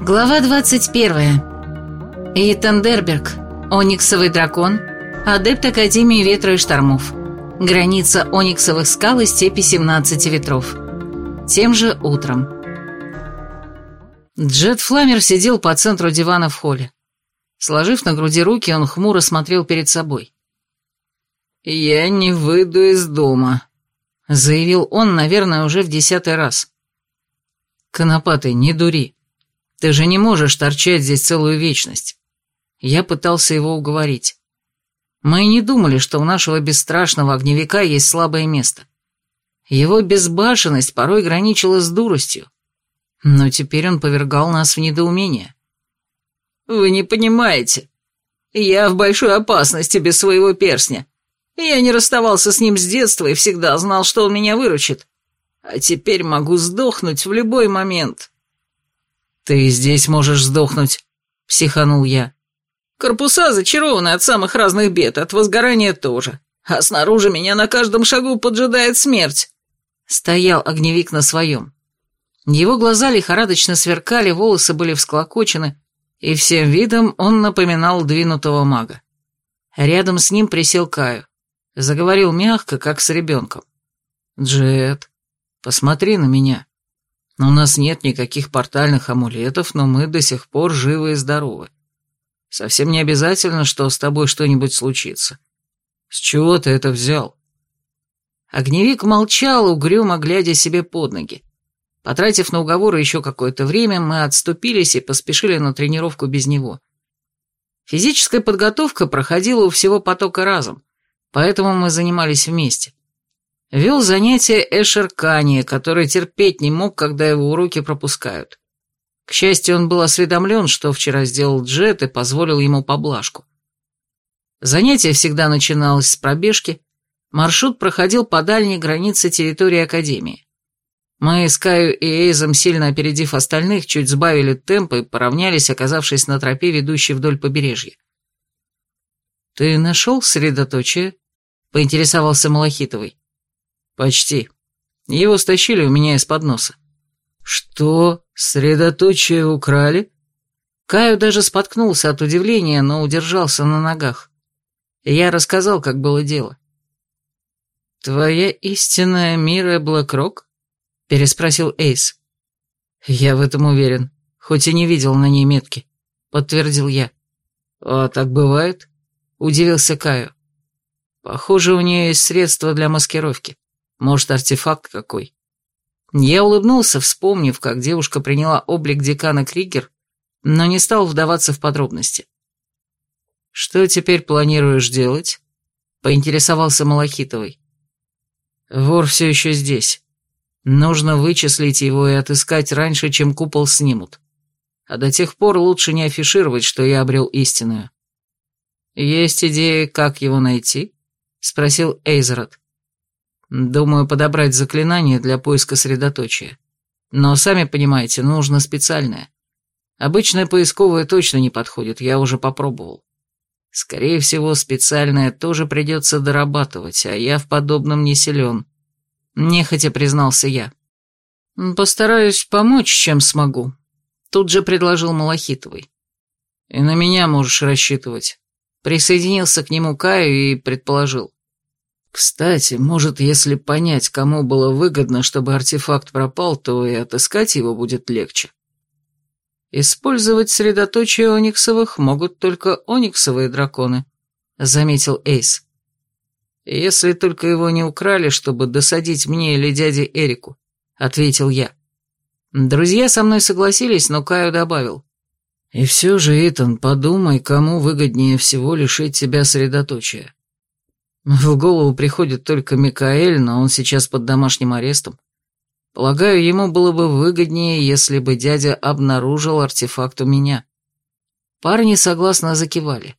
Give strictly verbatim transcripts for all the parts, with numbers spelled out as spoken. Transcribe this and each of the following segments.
Глава двадцать первая. Итан Дерберг, Ониксовый дракон, адепт Академии ветра и штормов. Граница Ониксовых скал и степи семнадцати ветров. Тем же утром. Джет Фламер сидел по центру дивана в холле. Сложив на груди руки, он хмуро смотрел перед собой. «Я не выйду из дома», — заявил он, наверное, уже в десятый раз. «Конопатый, не дури. Ты же не можешь торчать здесь целую вечность». Я пытался его уговорить. Мы и не думали, что у нашего бесстрашного огневика есть слабое место. Его безбашенность порой граничила с дуростью. Но теперь он повергал нас в недоумение. «Вы не понимаете. Я в большой опасности без своего перстня. Я не расставался с ним с детства и всегда знал, что он меня выручит. А теперь могу сдохнуть в любой момент». «Ты здесь можешь сдохнуть», — психанул я. «Корпуса зачарованы от самых разных бед, от возгорания тоже. А снаружи меня на каждом шагу поджидает смерть». Стоял огневик на своем. Его глаза лихорадочно сверкали, волосы были всклокочены, и всем видом он напоминал двинутого мага. Рядом с ним присел Каю. Заговорил мягко, как с ребенком. «Джет, посмотри на меня. У нас нет никаких портальных амулетов, но мы до сих пор живы и здоровы. Совсем не обязательно, что с тобой что-нибудь случится. С чего ты это взял?» Огневик молчал, угрюмо глядя себе под ноги. Потратив на уговоры еще какое-то время, мы отступились и поспешили на тренировку без него. Физическая подготовка проходила у всего потока разом, поэтому мы занимались вместе. Вел занятия Эшер Кани, который терпеть не мог, когда его уроки пропускают. К счастью, он был осведомлен, что вчера сделал Джет, и позволил ему поблажку. Занятие всегда начиналось с пробежки. Маршрут проходил по дальней границе территории Академии. Мы с Каю и Эйзом, сильно опередив остальных, чуть сбавили темп и поравнялись, оказавшись на тропе, ведущей вдоль побережья. «Ты нашел средоточие?» — поинтересовался Малахитовый. «Почти. Его стащили у меня из-под носа». «Что? Средоточие украли?» Каю даже споткнулся от удивления, но удержался на ногах. Я рассказал, как было дело. «Твоя истинная Мира Блэкрок?» — переспросил Эйс. «Я в этом уверен, хоть и не видел на ней метки», — подтвердил я. «А так бывает?» — удивился Каю. «Похоже, у нее есть средства для маскировки. Может, артефакт какой?» Я улыбнулся, вспомнив, как девушка приняла облик декана Кригер, но не стал вдаваться в подробности. «Что теперь планируешь делать?» — поинтересовался Малахитовый. «Вор все еще здесь. Нужно вычислить его и отыскать раньше, чем купол снимут. А до тех пор лучше не афишировать, что я обрел истинную». «Есть идея, как его найти?» — спросил Эйзерат. «Думаю, подобрать заклинание для поиска средоточия. Но, сами понимаете, нужно специальное. Обычное поисковое точно не подходит, я уже попробовал. Скорее всего, специальное тоже придется дорабатывать, а я в подобном не силен», — нехотя признался я. «Постараюсь помочь, чем смогу», — тут же предложил Малахитовый. «И на меня можешь рассчитывать». Присоединился к нему Каю и предположил. «Кстати, может, если понять, кому было выгодно, чтобы артефакт пропал, то и отыскать его будет легче». «Использовать средоточие ониксовых могут только ониксовые драконы», — заметил Эйс. «Если только его не украли, чтобы досадить мне или дяде Эрику», — ответил я. Друзья со мной согласились, но Каю добавил. «И все же, Итан, подумай, кому выгоднее всего лишить тебя средоточия. В голову приходит только Микаэль, но он сейчас под домашним арестом. Полагаю, ему было бы выгоднее, если бы дядя обнаружил артефакт у меня». Парни согласно закивали.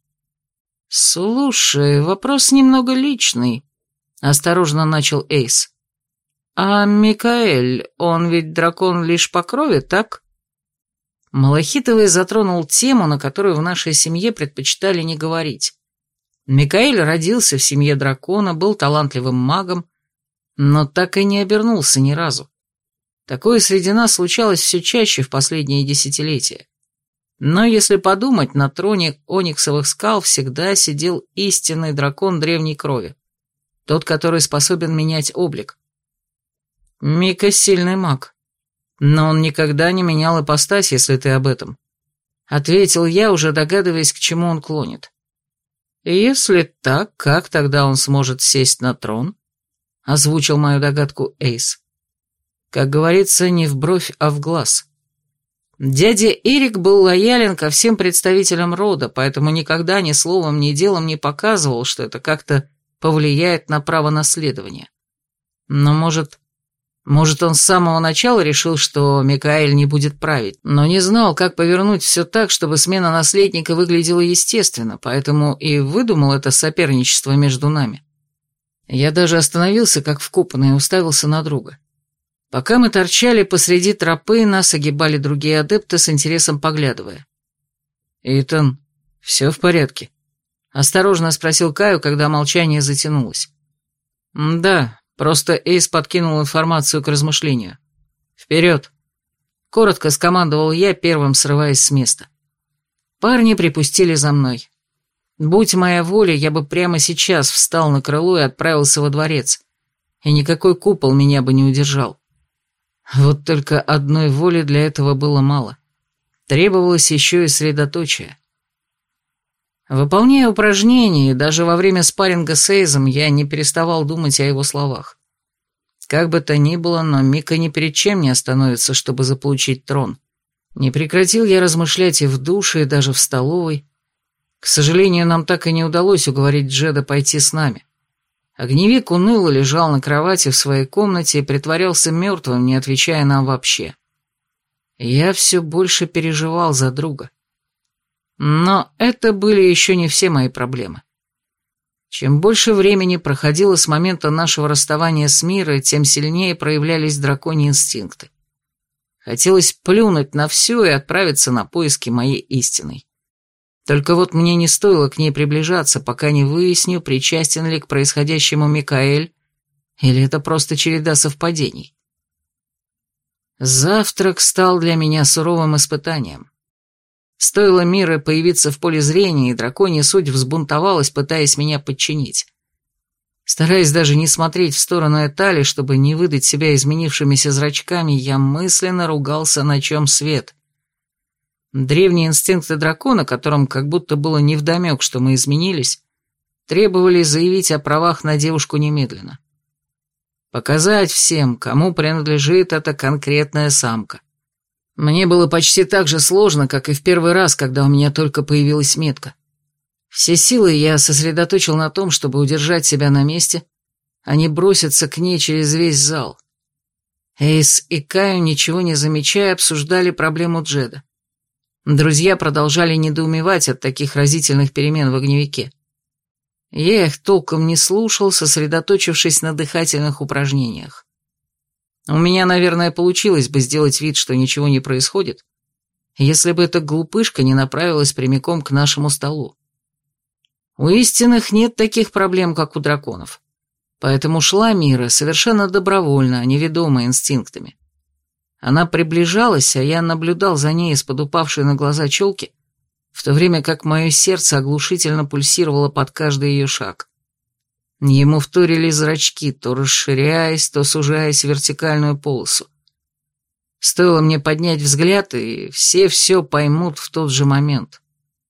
«Слушай, вопрос немного личный», — осторожно начал Эйс. «А Микаэль, он ведь дракон лишь по крови, так?» Малахитовый затронул тему, на которую в нашей семье предпочитали не говорить. Микаэль родился в семье дракона, был талантливым магом, но так и не обернулся ни разу. Такое среди нас случалось все чаще в последние десятилетия. Но если подумать, на троне ониксовых скал всегда сидел истинный дракон древней крови. Тот, который способен менять облик. Мика сильный маг. Но он никогда не менял ипостась, если ты об этом. Ответил я, уже догадываясь, к чему он клонит. Если так, как тогда он сможет сесть на трон? Озвучил мою догадку Эйс. Как говорится, не в бровь, а в глаз. Дядя Эрик был лоялен ко всем представителям рода, поэтому никогда ни словом, ни делом не показывал, что это как-то повлияет на право наследования. Но, может, может, он с самого начала решил, что Микаэль не будет править, но не знал, как повернуть все так, чтобы смена наследника выглядела естественно, поэтому и выдумал это соперничество между нами. Я даже остановился, как вкопанный, и уставился на друга. Пока мы торчали посреди тропы, нас огибали другие адепты, с интересом поглядывая. «Итан, все в порядке?» — осторожно спросил Каю, когда молчание затянулось. «Да, просто Эйс подкинул информацию к размышлению. Вперед!» — коротко скомандовал я, первым срываясь с места. Парни припустили за мной. Будь моя воля, я бы прямо сейчас встал на крыло и отправился во дворец, и никакой купол меня бы не удержал. Вот только одной воли для этого было мало. Требовалось еще и средоточие. Выполняя упражнения, и даже во время спарринга с Эйзом, я не переставал думать о его словах. Как бы то ни было, но Мика ни перед чем не остановится, чтобы заполучить трон. Не прекратил я размышлять и в душе, и даже в столовой. К сожалению, нам так и не удалось уговорить Джеда пойти с нами. Огневик уныло лежал на кровати в своей комнате и притворялся мертвым, не отвечая нам вообще. Я все больше переживал за друга. Но это были еще не все мои проблемы. Чем больше времени проходило с момента нашего расставания с Мирой, тем сильнее проявлялись драконьи инстинкты. Хотелось плюнуть на все и отправиться на поиски моей истины. Только вот мне не стоило к ней приближаться, пока не выясню, причастен ли к происходящему Микаэль, или это просто череда совпадений. Завтрак стал для меня суровым испытанием. Стоило Мире появиться в поле зрения, и драконья суть взбунтовалась, пытаясь меня подчинить. Стараясь даже не смотреть в сторону Этали, чтобы не выдать себя изменившимися зрачками, я мысленно ругался, на чем свет. Древние инстинкты дракона, которым как будто было невдомек, что мы изменились, требовали заявить о правах на девушку немедленно. Показать всем, кому принадлежит эта конкретная самка. Мне было почти так же сложно, как и в первый раз, когда у меня только появилась метка. Все силы я сосредоточил на том, чтобы удержать себя на месте, а не броситься к ней через весь зал. Эйс и Каю, ничего не замечая, обсуждали проблему Джеда. Друзья продолжали недоумевать от таких разительных перемен в огневике. Я их толком не слушал, сосредоточившись на дыхательных упражнениях. У меня, наверное, получилось бы сделать вид, что ничего не происходит, если бы эта глупышка не направилась прямиком к нашему столу. У истинных нет таких проблем, как у драконов, поэтому шла Мира совершенно добровольно, а не ведомая инстинктами. Она приближалась, а я наблюдал за ней из-под упавшей на глаза челки, в то время как мое сердце оглушительно пульсировало под каждый ее шаг. Ему вторили зрачки, то расширяясь, то сужаясь в вертикальную полосу. Стоило мне поднять взгляд, и все все поймут в тот же момент.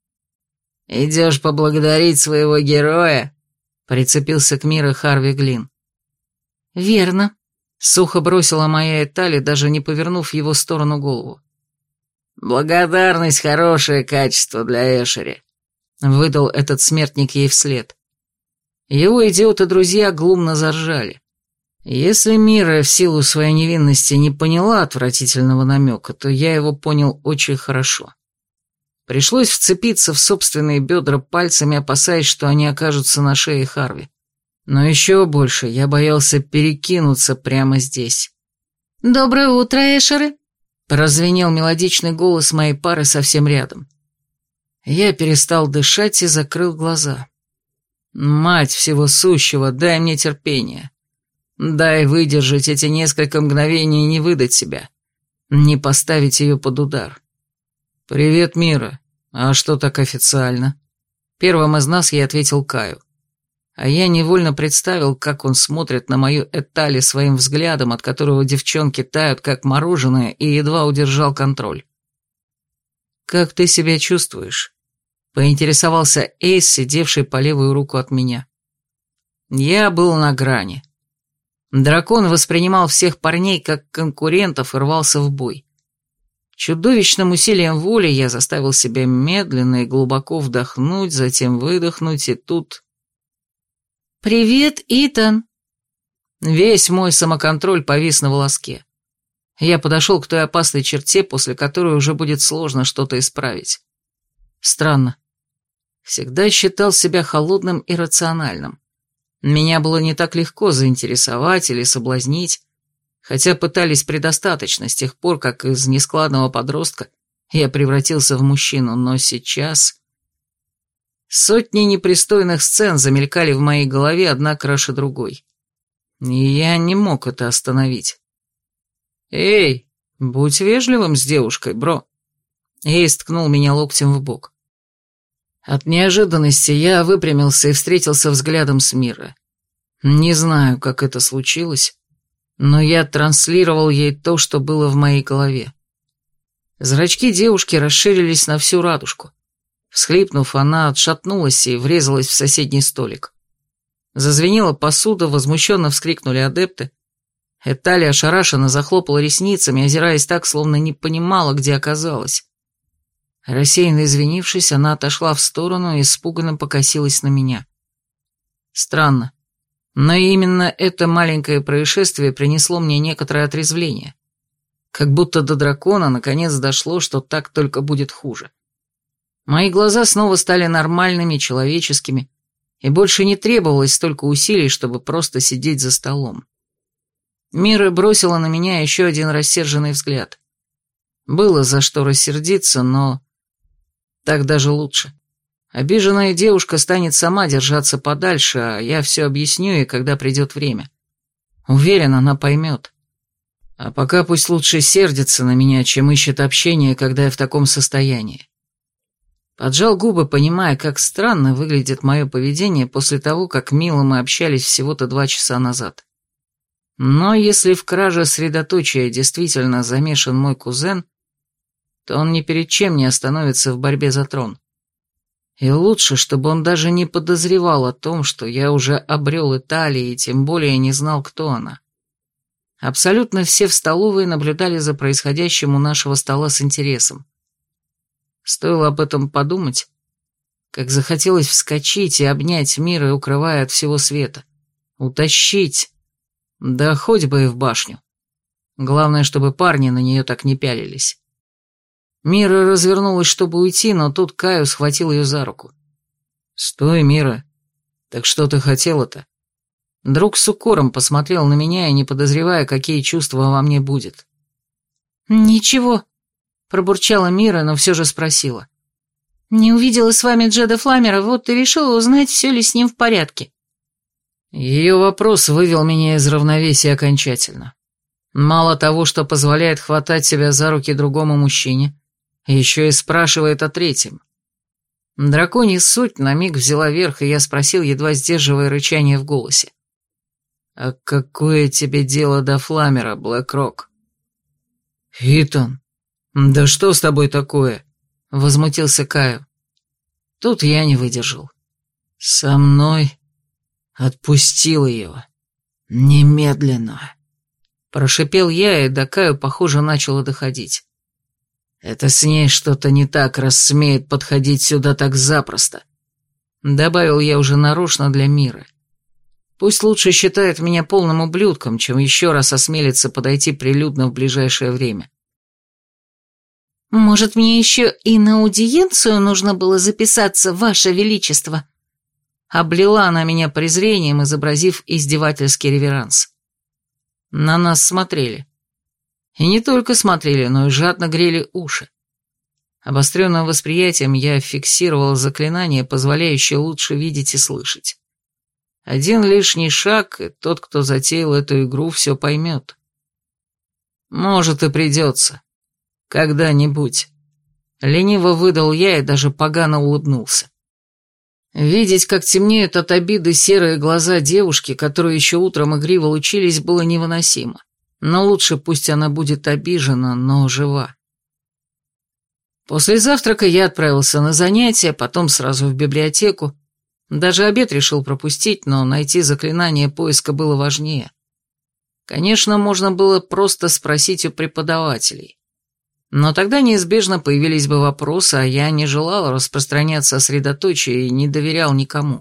«Идешь поблагодарить своего героя?» — прицепился к Мире Харви Глин. «Верно», — сухо бросила моя Этали, даже не повернув в его сторону голову. «Благодарность — хорошее качество для Эшери», — выдал этот смертник ей вслед. Его идиоты-друзья глумно заржали. Если Мира в силу своей невинности не поняла отвратительного намека, то я его понял очень хорошо. Пришлось вцепиться в собственные бедра пальцами, опасаясь, что они окажутся на шее Харви. Но еще больше я боялся перекинуться прямо здесь. «Доброе утро, Эшеры!» — прозвенел мелодичный голос моей пары совсем рядом. Я перестал дышать и закрыл глаза. «Мать всего сущего, дай мне терпение. Дай выдержать эти несколько мгновений и не выдать себя, не поставить ее под удар. «Привет, Мира. А что так официально?» Первым из нас я ответил Каю. А я невольно представил, как он смотрит на мою Этали своим взглядом, от которого девчонки тают, как мороженое, и едва удержал контроль. «Как ты себя чувствуешь?» — поинтересовался Эйс, сидевший по левую руку от меня. Я был на грани. Дракон воспринимал всех парней как конкурентов и рвался в бой. Чудовищным усилием воли я заставил себя медленно и глубоко вдохнуть, затем выдохнуть, и тут... «Привет, Итан!» Весь мой самоконтроль повис на волоске. Я подошел к той опасной черте, после которой уже будет сложно что-то исправить. Странно. Всегда считал себя холодным и рациональным. Меня было не так легко заинтересовать или соблазнить, хотя пытались предостаточно с тех пор, как из нескладного подростка я превратился в мужчину, но сейчас... Сотни непристойных сцен замелькали в моей голове, одна краше другой. И я не мог это остановить. «Эй, будь вежливым с девушкой, бро!» Эйс ткнул меня локтем в бок. От неожиданности я выпрямился и встретился взглядом с Мирой. Не знаю, как это случилось, но я транслировал ей то, что было в моей голове. Зрачки девушки расширились на всю радужку. Всхлипнув, она отшатнулась и врезалась в соседний столик. Зазвенела посуда, возмущенно вскрикнули адепты. Этали ошарашенно захлопала ресницами, озираясь так, словно не понимала, где оказалась. Рассеянно извинившись, она отошла в сторону и испуганно покосилась на меня. Странно, но именно это маленькое происшествие принесло мне некоторое отрезвление. Как будто до дракона наконец дошло, что так только будет хуже. Мои глаза снова стали нормальными, человеческими, и больше не требовалось столько усилий, чтобы просто сидеть за столом. Мира бросила на меня еще один рассерженный взгляд. Было за что рассердиться, но так даже лучше. Обиженная девушка станет сама держаться подальше, а я все объясню ей, когда придет время. Уверен, она поймет. А пока пусть лучше сердится на меня, чем ищет общение, когда я в таком состоянии. Поджал губы, понимая, как странно выглядит мое поведение после того, как мило мы общались всего-то два часа назад. Но если в краже средоточия действительно замешан мой кузен, то он ни перед чем не остановится в борьбе за трон. И лучше, чтобы он даже не подозревал о том, что я уже обрел Италию и тем более не знал, кто она. Абсолютно все в столовой наблюдали за происходящим у нашего стола с интересом. Стоило об этом подумать, как захотелось вскочить и обнять Мира, укрывая от всего света. Утащить. Да хоть бы и в башню. Главное, чтобы парни на нее так не пялились. Мира развернулась, чтобы уйти, но тут Каю схватил ее за руку. «Стой, Мира. Так что ты хотела-то?» Друг с укором посмотрел на меня и не подозревая, какие чувства во мне будет. «Ничего», — пробурчала Мира, но все же спросила. «Не увидела с вами Джеда Фламера, вот и решила узнать, все ли с ним в порядке». Ее вопрос вывел меня из равновесия окончательно. Мало того, что позволяет хватать себя за руки другому мужчине, еще и спрашивает о третьем. Драконья суть на миг взяла верх, и я спросил, едва сдерживая рычание в голосе. «А какое тебе дело до Фламера, Блэк-Рок?» «Итан, да что с тобой такое?» — возмутился Каю. Тут я не выдержал. «Со мной отпустил ее. Немедленно!» Прошипел я, и до Каю, похоже, начало доходить. «Это с ней что-то не так, раз смеет подходить сюда так запросто», — добавил я уже нарочно для Мира. Пусть лучше считает меня полным ублюдком, чем еще раз осмелится подойти прилюдно в ближайшее время. «Может, мне еще и на аудиенцию нужно было записаться, Ваше Величество?» Облила она меня презрением, изобразив издевательский реверанс. На нас смотрели. И не только смотрели, но и жадно грели уши. Обостренным восприятием я фиксировал заклинание, позволяющее лучше видеть и слышать. Один лишний шаг, и тот, кто затеял эту игру, все поймет. Может, и придется. Когда-нибудь. Лениво выдал я и даже погано улыбнулся. Видеть, как темнеют от обиды серые глаза девушки, которые еще утром игриво лучились, было невыносимо. Но лучше пусть она будет обижена, но жива. После завтрака я отправился на занятия, потом сразу в библиотеку. Даже обед решил пропустить, но найти заклинание поиска было важнее. Конечно, можно было просто спросить у преподавателей. Но тогда неизбежно появились бы вопросы, а я не желал распространяться о средоточии и не доверял никому.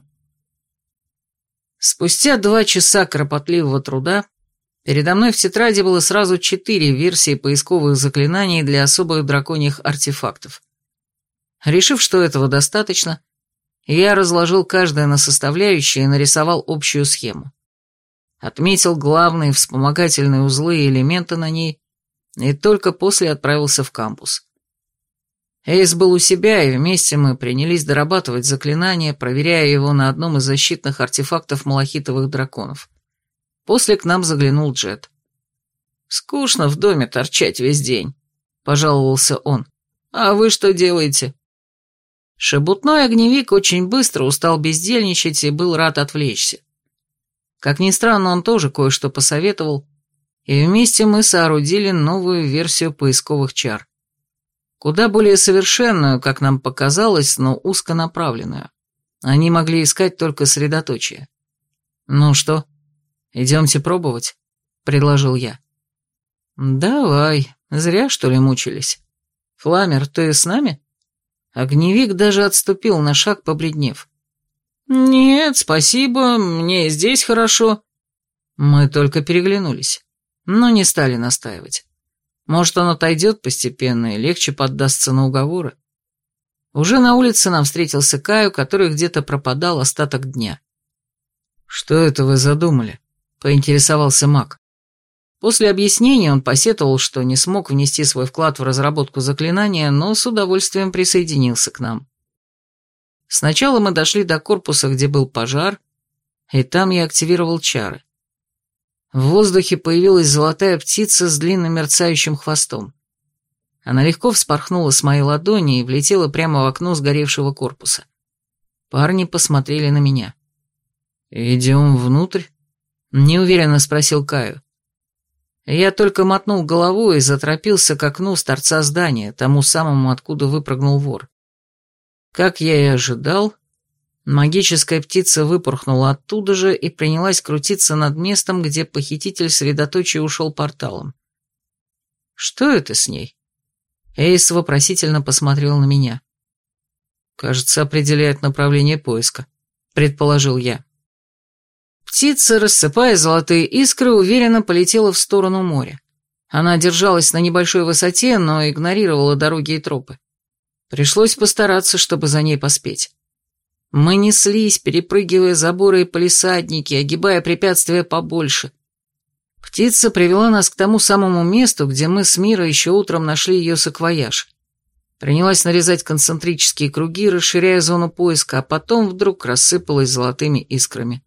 Спустя два часа кропотливого труда передо мной в тетради было сразу четыре версии поисковых заклинаний для особых драконьих артефактов. Решив, что этого достаточно, я разложил каждое на составляющие и нарисовал общую схему. Отметил главные вспомогательные узлы и элементы на ней, и только после отправился в кампус. Эйс был у себя, и вместе мы принялись дорабатывать заклинание, проверяя его на одном из защитных артефактов малахитовых драконов. После к нам заглянул Джет. «Скучно в доме торчать весь день», — пожаловался он. «А вы что делаете?» Шебутной огневик очень быстро устал бездельничать и был рад отвлечься. Как ни странно, он тоже кое-что посоветовал, и вместе мы соорудили новую версию поисковых чар. Куда более совершенную, как нам показалось, но узконаправленную. Они могли искать только средоточие. «Ну что, идемте пробовать?» — предложил я. «Давай, зря, что ли, мучились. Фламер, ты с нами?» Огневик даже отступил на шаг, побледнев. «Нет, спасибо, мне здесь хорошо». Мы только переглянулись, но не стали настаивать. Может, он отойдет постепенно и легче поддастся на уговоры. Уже на улице нам встретился Каю, который где-то пропадал остаток дня. «Что это вы задумали?» — поинтересовался маг. После объяснения он посетовал, что не смог внести свой вклад в разработку заклинания, но с удовольствием присоединился к нам. Сначала мы дошли до корпуса, где был пожар, и там я активировал чары. В воздухе появилась золотая птица с длинным мерцающим хвостом. Она легко вспорхнула с моей ладони и влетела прямо в окно сгоревшего корпуса. Парни посмотрели на меня. «Идем внутрь?» — неуверенно спросил Каю. Я только мотнул головой и заторопился к окну с торца здания, тому самому, откуда выпрыгнул вор. Как я и ожидал, магическая птица выпорхнула оттуда же и принялась крутиться над местом, где похититель средоточия ушел порталом. «Что это с ней?» Эйс вопросительно посмотрел на меня. «Кажется, определяет направление поиска», — предположил я. Птица, рассыпая золотые искры, уверенно полетела в сторону моря. Она держалась на небольшой высоте, но игнорировала дороги и тропы. Пришлось постараться, чтобы за ней поспеть. Мы неслись, перепрыгивая заборы и палисадники, огибая препятствия побольше. Птица привела нас к тому самому месту, где мы с Мирой еще утром нашли ее саквояж. Принялась нарезать концентрические круги, расширяя зону поиска, а потом вдруг рассыпалась золотыми искрами.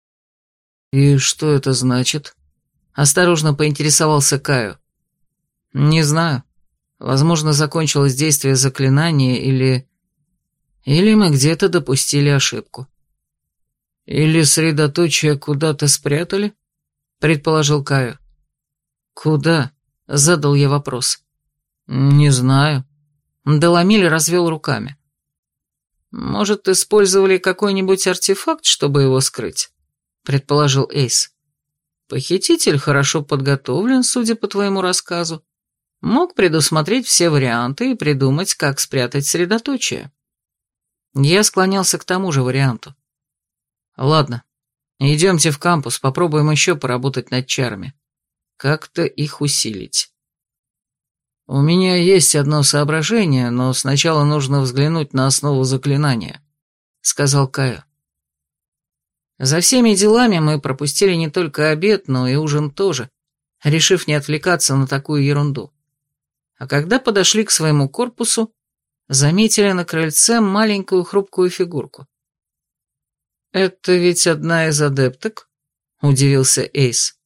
«И что это значит?» — осторожно поинтересовался Каю. «Не знаю. Возможно, закончилось действие заклинания, или... Или мы где-то допустили ошибку». «Или средоточие куда-то спрятали?» — предположил Каю. «Куда?» — задал я вопрос. «Не знаю». Деламиль развел руками. «Может, использовали какой-нибудь артефакт, чтобы его скрыть?» — предположил Эйс. «Похититель хорошо подготовлен, судя по твоему рассказу. Мог предусмотреть все варианты и придумать, как спрятать средоточие». Я склонялся к тому же варианту. «Ладно, идемте в кампус, попробуем еще поработать над чарами. Как-то их усилить». «У меня есть одно соображение, но сначала нужно взглянуть на основу заклинания», — сказал Каю. За всеми делами мы пропустили не только обед, но и ужин тоже, решив не отвлекаться на такую ерунду. А когда подошли к своему корпусу, заметили на крыльце маленькую хрупкую фигурку. «Это ведь одна из адепток?» — удивился Эйс.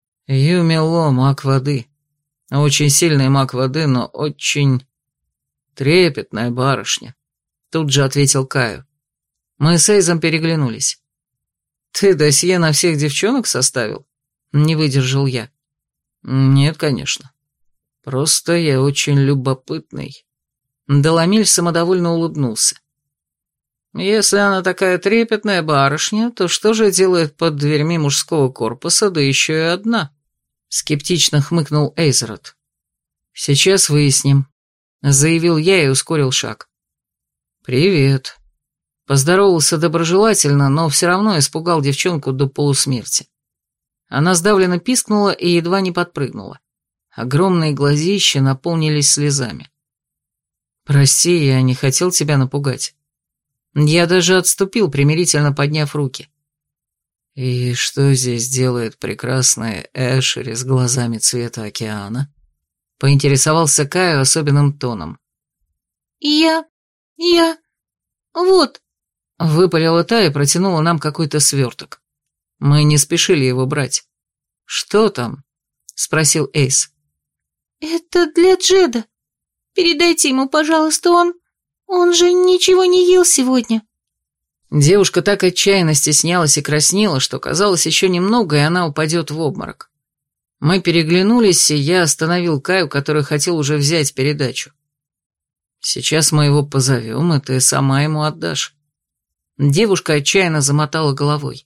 «Юмило, маг воды. Очень сильный маг воды, но очень... «Трепетная барышня», — тут же ответил Каю. Мы с Эйзом переглянулись. «Ты досье на всех девчонок составил?» — не выдержал я. «Нет, конечно. Просто я очень любопытный». Деламиль самодовольно улыбнулся. «Если она такая трепетная барышня, то что же делает под дверьми мужского корпуса, да еще и одна?» — скептично хмыкнул Эйзерот. «Сейчас выясним», — заявил я и ускорил шаг. «Привет». Поздоровался доброжелательно, но все равно испугал девчонку до полусмерти. Она сдавленно пискнула и едва не подпрыгнула. Огромные глазища наполнились слезами. «Прости, я не хотел тебя напугать». Я даже отступил, примирительно подняв руки. «И что здесь делает прекрасная Эшери с глазами цвета океана?» — поинтересовался Каю особенным тоном. «Я... я... вот...» — выпалила та и протянула нам какой-то сверток. Мы не спешили его брать. «Что там?» — спросил Эйс. «Это для Джеда. Передайте ему, пожалуйста, он... он же ничего не ел сегодня». Девушка так отчаянно стеснялась и краснела, что казалось еще немного, и она упадет в обморок. Мы переглянулись, и я остановил Каю, который хотел уже взять передачу. «Сейчас мы его позовем, и ты сама ему отдашь». Девушка отчаянно замотала головой.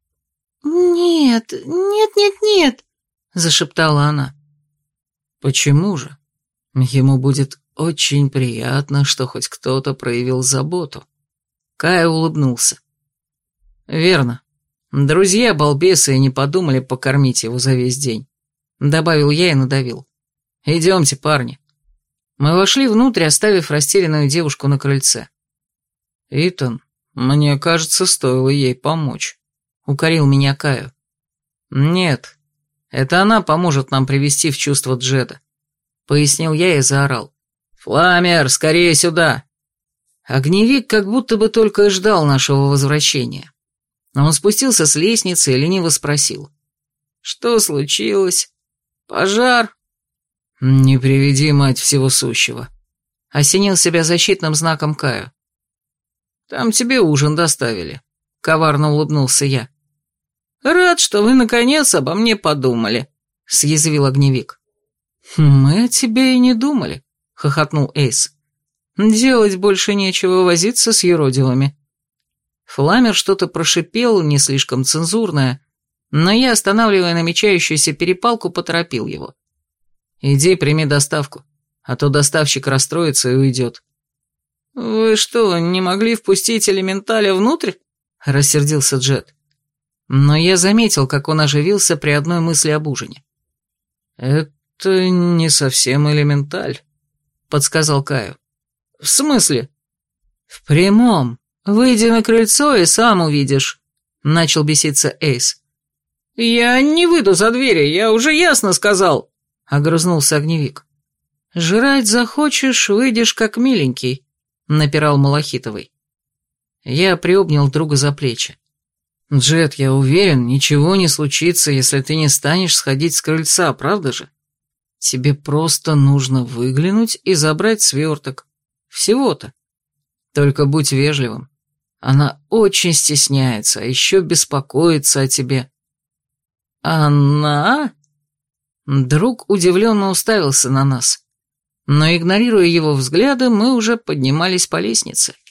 «Нет, нет, нет, нет», — зашептала она. «Почему же? Ему будет очень приятно, что хоть кто-то проявил заботу». Кая улыбнулся. «Верно. Друзья-балбесы и не подумали покормить его за весь день», — добавил я и надавил. «Идемте, парни». Мы вошли внутрь, оставив растерянную девушку на крыльце. «Итан, мне кажется, стоило ей помочь», — укорил меня Каю. «Нет, это она поможет нам привести в чувство Джеда», — пояснил я и заорал. «Фламер, скорее сюда!» Огневик как будто бы только и ждал нашего возвращения. Он спустился с лестницы и лениво спросил. «Что случилось? Пожар?» «Не приведи, мать всего сущего», — осенил себя защитным знаком Каю. «Там тебе ужин доставили», — коварно улыбнулся я. «Рад, что вы наконец обо мне подумали», — съязвил огневик. «Мы о тебе и не думали», — хохотнул Эйс. «Делать больше нечего, возиться с юродивыми». Фламер что-то прошипел, не слишком цензурное, но я, останавливая намечающуюся перепалку, поторопил его. «Иди, прими доставку, а то доставщик расстроится и уйдет». «Вы что, не могли впустить элементаля внутрь?» — рассердился Джед. Но я заметил, как он оживился при одной мысли об ужине. «Это не совсем элементаль», — подсказал Каю. «В смысле?» «В прямом. Выйди на крыльцо и сам увидишь», — начал беситься Эйс. «Я не выйду за двери, я уже ясно сказал», — огрызнулся огневик. «Жрать захочешь, выйдешь как миленький», — напирал Малахитовый. Я приобнял друга за плечи. «Джет, я уверен, ничего не случится, если ты не станешь сходить с крыльца, правда же? Тебе просто нужно выглянуть и забрать сверток. Всего-то. Только будь вежливым. Она очень стесняется, а еще беспокоится о тебе». «Она?» Друг удивленно уставился на нас, но, игнорируя его взгляды, мы уже поднимались по лестнице.